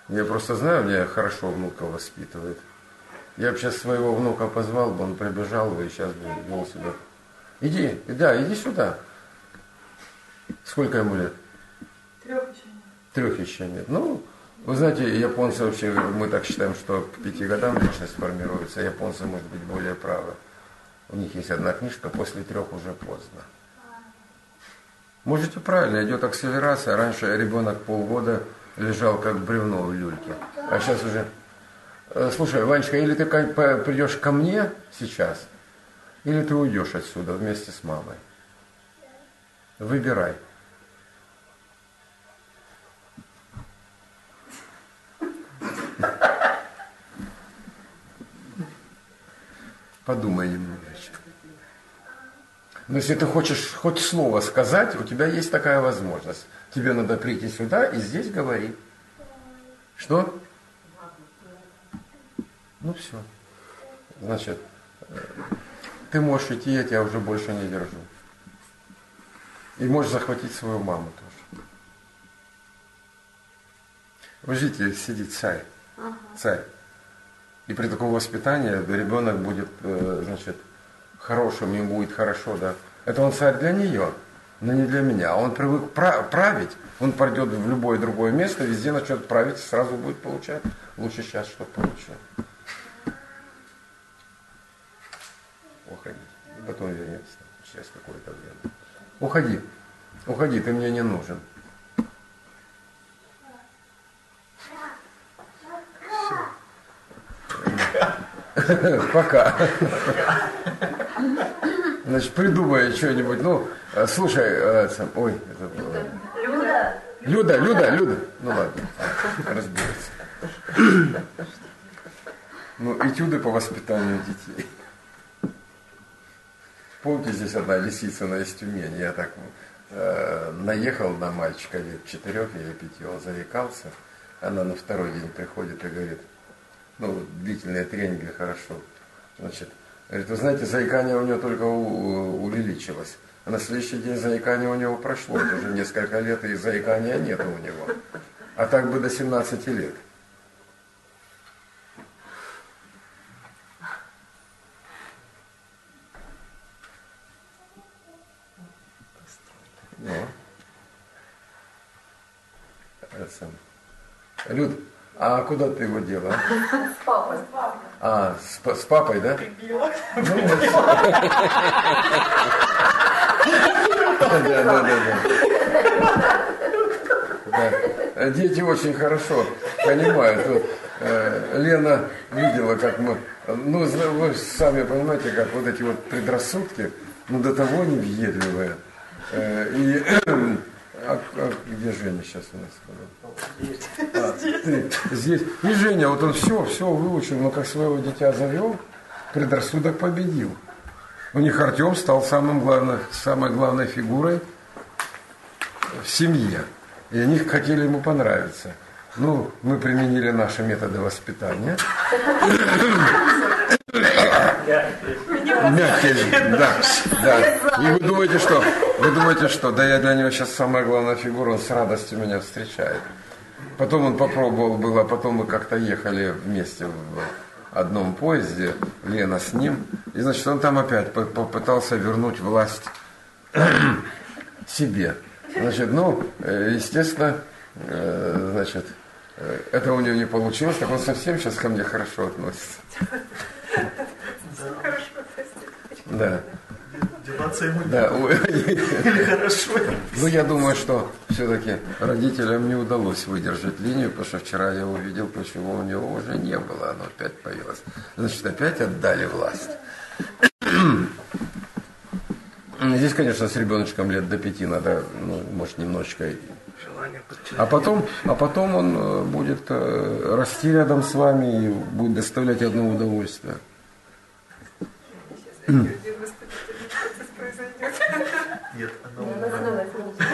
Я просто знаю, мне хорошо внука воспитывает. Я бы сейчас своего внука позвал бы, он прибежал бы и сейчас бы вел себя. Иди, да, иди сюда. Сколько ему лет? 3 еще нет. 3 еще нет. Ну, вы знаете, японцы вообще, мы так считаем, что к 5 годам личность формируется, а японцы, может быть, более правы. У них есть одна книжка, после 3 уже поздно. Можете правильно, идет акселерация. Раньше ребенок полгода лежал как бревно в люльке, а сейчас уже... Слушай, Ванечка, или ты придешь ко мне сейчас, или ты уйдешь отсюда вместе с мамой. Выбирай. Подумай немножечко. Но если ты хочешь хоть слово сказать, у тебя есть такая возможность. Тебе надо прийти сюда и здесь говорить. Что? Ну все. Значит, ты можешь идти, я тебя уже больше не держу. И можешь захватить свою маму тоже. Вы видите, сидит царь. Царь. И при таком воспитании ребенок будет, значит, хорошим, ему будет хорошо, да. Это он царь для нее, но не для меня. Он привык править, он пойдет в любое другое место, везде начнет править, сразу будет получать. Лучше сейчас, чтобы получил. Уходи. И потом вернется через какое-то время. Уходи. Уходи, ты мне не нужен. Пока. Значит, придумай что-нибудь. Ну, слушай, ой, это было... Люда. Ну ладно, разберется. Ну, этюды по воспитанию детей. Помните, здесь одна лисицына из Тюмени. Я так наехал на мальчика лет 4 или 5, он заикался. Она на 2-й день приходит и говорит, ну, длительные тренинги хорошо. Значит, говорит, вы знаете, заикание у него только увеличилось. А на следующий день заикание у него прошло. Это уже несколько лет, и заикания нет у него. А так бы до 17 лет. Ну. Люд, а куда ты его дела? С папой. А, с папой, да? Прибила. Да. Дети очень хорошо понимают. Вот, Лена видела, как мы... Ну, вы сами понимаете, как вот эти вот предрассудки, ну, до того невъедливые. И... где Женя сейчас у нас? Здесь. И Женя, вот он все выучил, но как своего дитя завел, предрассудок победил. У них Артем стал самой главной фигурой в семье. И они хотели ему понравиться. Ну, мы применили наши методы воспитания. Мягкие, да. И вы думаете, что, да я для него сейчас самая главная фигура, он с радостью меня встречает. Потом он попробовал было, а потом мы как-то ехали вместе в одном поезде, Лена с ним, и, значит, он там опять попытался вернуть власть себе. Значит, ну, естественно, значит, это у него не получилось, так он совсем сейчас ко мне хорошо относится. Да. Деваться ему да. Или хорошо. Ну, я думаю, что все-таки родителям не удалось выдержать линию, потому что вчера я увидел, почему у него уже не было, оно опять появилось. Значит, опять отдали власть. Здесь, конечно, с ребеночком лет до 5 надо, ну, может, немножечко... А потом он будет расти рядом с вами и будет доставлять одно удовольствие. Нет, она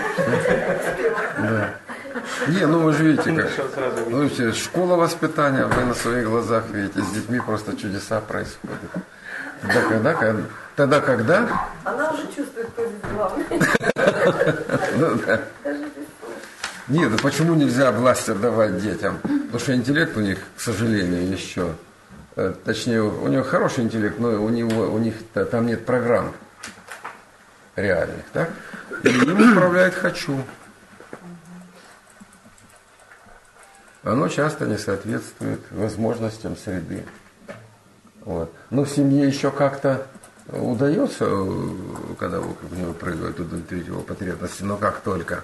да. Не, ну вы же видите, как. Ну, видите, школа воспитания, вы на своих глазах видите, с детьми просто чудеса происходят. Тогда когда? Она уже чувствует, кто здесь главный. Ну, да. Нет, ну почему нельзя власть отдавать детям? Потому что интеллект у них, к сожалению, еще, точнее, у него хороший интеллект, но у них там нет программ реальных, так? И им управляет «хочу». Оно часто не соответствует возможностям среды. Вот. Но в семье еще как-то удается, когда в него прыгают, удовлетворить его потребности, но как только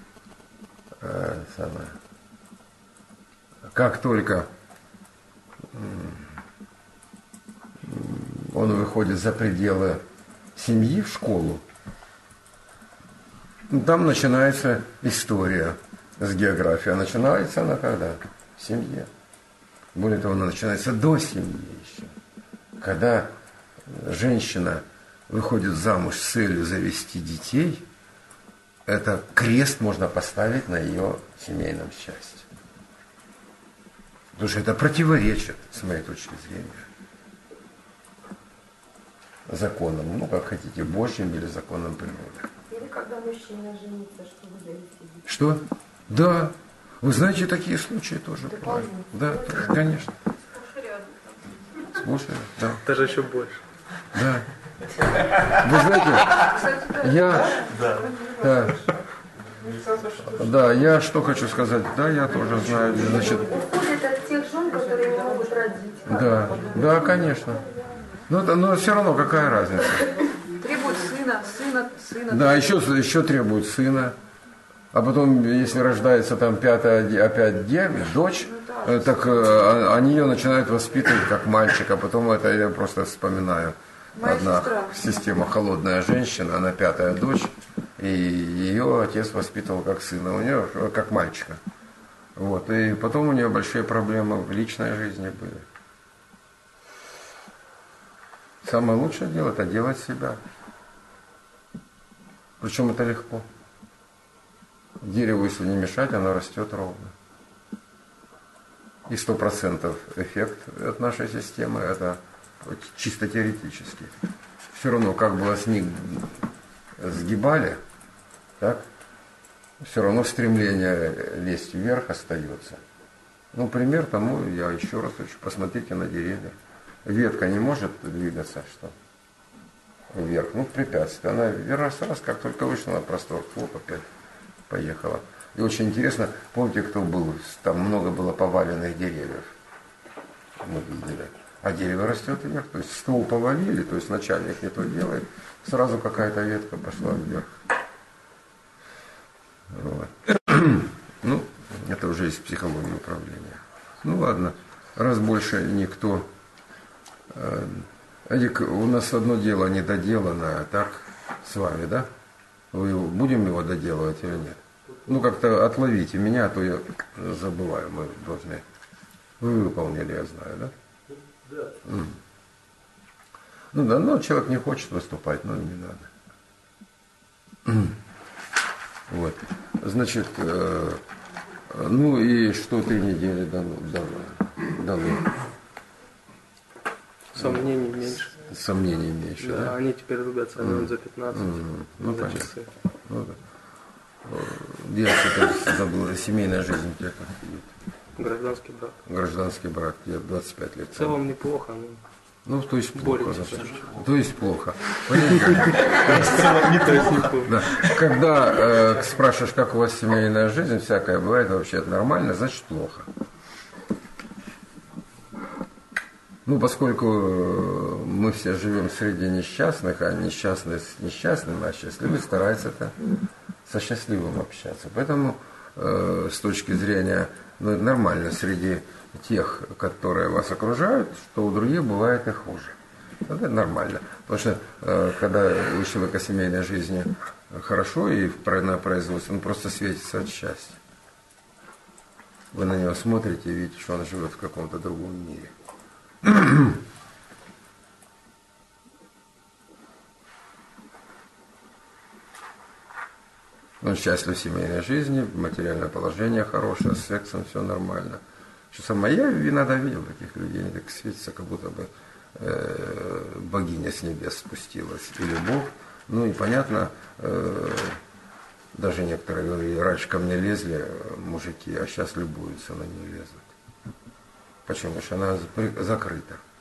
он выходит за пределы семьи в школу, там начинается история с географией. А начинается она когда? В семье. Более того, она начинается до семьи еще. Когда женщина выходит замуж с целью завести детей, это крест можно поставить на ее семейном счастье. Потому что это противоречит, с моей точки зрения, законам, ну, как хотите, Божьим или законам природы. Или когда мужчина женится, чтобы завести детей. Что? Да. Вы знаете, такие случаи тоже бывают. Да, тоже, конечно. Слушай, да. Даже еще больше. Да. Вы знаете, я что хочу сказать, да, я тоже знаю, значит. Уходит от тех жен, которые не могут родить. Да, конечно. Но все равно какая разница? Требует сына. Да, еще требует сына. А потом, если рождается там пятая опять дочь, так они ее начинают воспитывать как мальчика. Потом это я просто вспоминаю. Одна система холодная женщина, она пятая дочь, и ее отец воспитывал как сына, у нее как мальчика. Вот. И потом у нее большие проблемы в личной жизни были. Самое лучшее дело это делать себя. Причем это легко. Дереву, если не мешать, оно растет ровно. И 100% эффект от нашей системы это чисто теоретически. Все равно, как бы вас ни сгибали, так, все равно стремление лезть вверх остается. Ну, пример тому, я еще раз хочу, посмотрите на деревья. Ветка не может двигаться, что? Вверх, ну, препятствие. Она раз, как только вышла на простор, хлоп, опять поехала. И очень интересно, помните, кто был, там много было поваленных деревьев. Мы видели. А дерево растет вверх, то есть ствол повалили, то есть начальник не то делает, сразу какая-то ветка пошла вверх. Вот. Ну, это уже из психологии управления. Ну ладно, раз больше никто. Эдик, у нас одно дело недоделанное, так, с вами, да? Будем его доделывать или нет? Ну, как-то отловите меня, а то я забываю, мы должны. Вы выполнили, я знаю, да? Да. Ну да, но человек не хочет выступать, но не надо. Вот. Значит, ну и что 3 недели дало? Сомнений меньше. Сомнений меньше, да? Они теперь рубят за 15 ну, за понятно. часы. Ну, да. Я что-то забыл, семейная жизнь у тебя как идет? Гражданский брак. Гражданский брак, я 25 лет. В целом неплохо. Ну, то есть плохо. Боремся. То есть плохо. Понимаете? В целом не то есть неплохо. Да. Когда спрашиваешь, как у вас семейная жизнь, всякое бывает, вообще это нормально, значит плохо. Ну, поскольку мы все живем среди несчастных, а несчастный с несчастным, а счастливый старается со счастливым общаться. Поэтому с точки зрения, ну, это нормально среди тех, которые вас окружают, что у других бывает и хуже. Это нормально. Потому что когда у человека семейной жизни хорошо и на производстве, он просто светится от счастья. Вы на него смотрите и видите, что он живет в каком-то другом мире. Он счастлив в семейной жизни, материальное положение хорошее, с сексом все нормально. Что самое, я иногда видел таких людей, они так светятся, как будто бы богиня с небес спустилась, или Бог. Ну и понятно, даже некоторые говорили, раньше ко мне лезли мужики, а сейчас любуются, но не лезут. Почему? Потому что она закрыта.